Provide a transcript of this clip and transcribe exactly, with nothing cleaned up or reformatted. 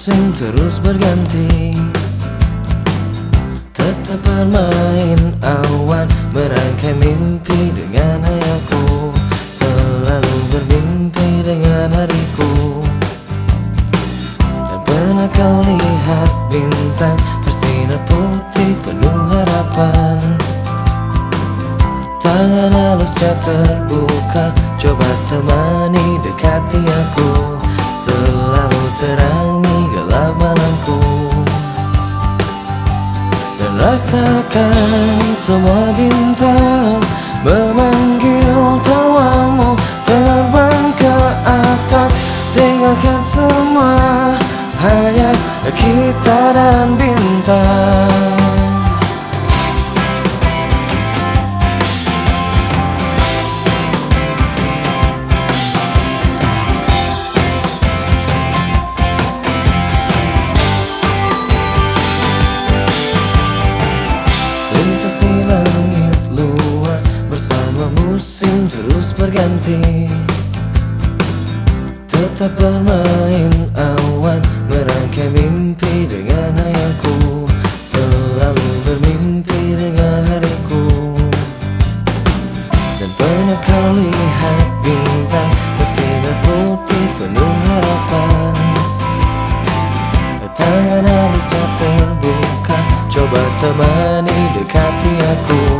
musim terus berganti, tetap bermain awan, merangkai mimpi dengan hayalku, selalu bermimpi dengan hariku. Dan pernah kau lihat bintang bersinar putih penuh harapan, tangan halusnya terbuka, coba temani dekati aku, selalu terangi gelap malamku. Dan rasakan semua bintang memanggil tawamu, terbang ke atas, tinggalkan semua, hanya kita dan bintang. Lintasi langit luas bersama musim terus berganti, tetap bermain awan, merangkai mimpi dengan hayalku, selalu bermimpi dengan hariku. Dan pernah kau lihat bintang bersinar putih penuh harapan, tangan halusnya terbuka, coba temani dekati aku,